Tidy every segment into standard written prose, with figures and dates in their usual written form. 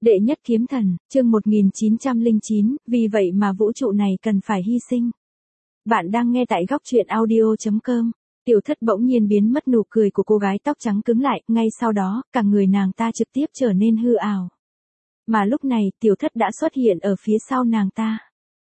Đệ nhất kiếm thần, chương 1909, vì vậy mà vũ trụ này cần phải hy sinh. Bạn đang nghe tại góc truyện audio.com. Tiểu Thất bỗng nhiên biến mất, nụ cười của cô gái tóc trắng cứng lại, ngay sau đó, cả người nàng ta trực tiếp trở nên hư ảo. Mà lúc này, Tiểu Thất đã xuất hiện ở phía sau nàng ta.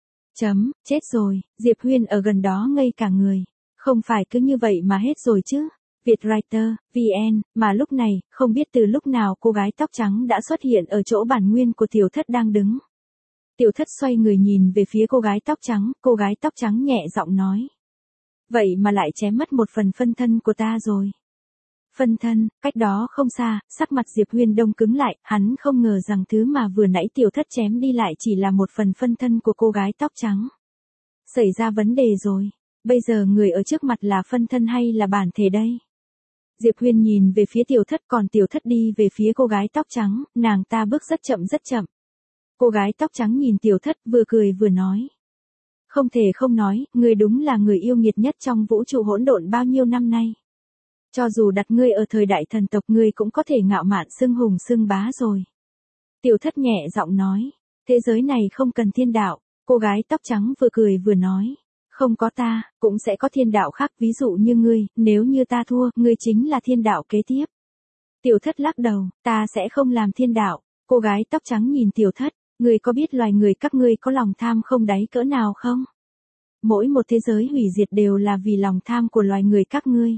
Chết rồi, Diệp Huyên ở gần đó ngây cả người. Không phải cứ như vậy mà hết rồi chứ. Vietwriter, VN, mà lúc này, không biết từ lúc nào cô gái tóc trắng đã xuất hiện ở chỗ bản nguyên của Tiểu Thất đang đứng. Tiểu Thất xoay người nhìn về phía cô gái tóc trắng nhẹ giọng nói. Vậy mà lại chém mất một phần phân thân của ta rồi. Phân thân, cách đó không xa, sắc mặt Diệp Huyên đông cứng lại, hắn không ngờ rằng thứ mà vừa nãy Tiểu Thất chém đi lại chỉ là một phần phân thân của cô gái tóc trắng. Xảy ra vấn đề rồi, bây giờ người ở trước mặt là phân thân hay là bản thể đây? Diệp Huyên nhìn về phía Tiểu Thất, còn Tiểu Thất đi về phía cô gái tóc trắng, nàng ta bước rất chậm. Cô gái tóc trắng nhìn Tiểu Thất vừa cười vừa nói. Không thể không nói, ngươi đúng là người yêu nghiệt nhất trong vũ trụ hỗn độn bao nhiêu năm nay. Cho dù đặt ngươi ở thời đại thần tộc ngươi cũng có thể ngạo mạn xưng hùng xưng bá rồi. Tiểu Thất nhẹ giọng nói, thế giới này không cần thiên đạo, cô gái tóc trắng vừa cười vừa nói. Không có ta, cũng sẽ có thiên đạo khác, ví dụ như ngươi, nếu như ta thua, ngươi chính là thiên đạo kế tiếp. Tiểu Thất lắc đầu, ta sẽ không làm thiên đạo. Cô gái tóc trắng nhìn Tiểu Thất, ngươi có biết loài người các ngươi có lòng tham không đáy cỡ nào không? Mỗi một thế giới hủy diệt đều là vì lòng tham của loài người các ngươi.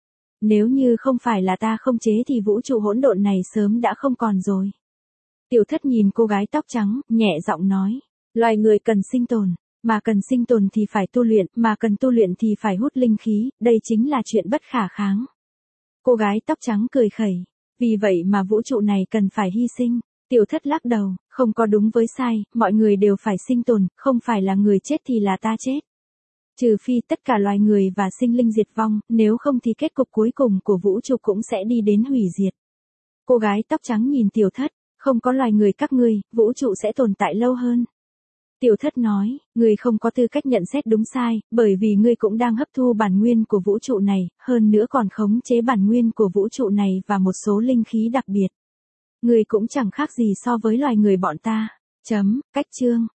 Nếu như không phải là ta không chế thì vũ trụ hỗn độn này sớm đã không còn rồi. Tiểu Thất nhìn cô gái tóc trắng, nhẹ giọng nói, loài người cần sinh tồn. Mà cần sinh tồn thì phải tu luyện, mà cần tu luyện thì phải hút linh khí, đây chính là chuyện bất khả kháng. Cô gái tóc trắng cười khẩy, vì vậy mà vũ trụ này cần phải hy sinh. Tiểu Thất lắc đầu, không có đúng với sai, mọi người đều phải sinh tồn, không phải là người chết thì là ta chết. Trừ phi tất cả loài người và sinh linh diệt vong, nếu không thì kết cục cuối cùng của vũ trụ cũng sẽ đi đến hủy diệt. Cô gái tóc trắng nhìn Tiểu Thất, không có loài người các ngươi, vũ trụ sẽ tồn tại lâu hơn. Tiểu Thất nói, ngươi không có tư cách nhận xét đúng sai, bởi vì ngươi cũng đang hấp thu bản nguyên của vũ trụ này, hơn nữa còn khống chế bản nguyên của vũ trụ này và một số linh khí đặc biệt. Ngươi cũng chẳng khác gì so với loài người bọn ta. Cách chương.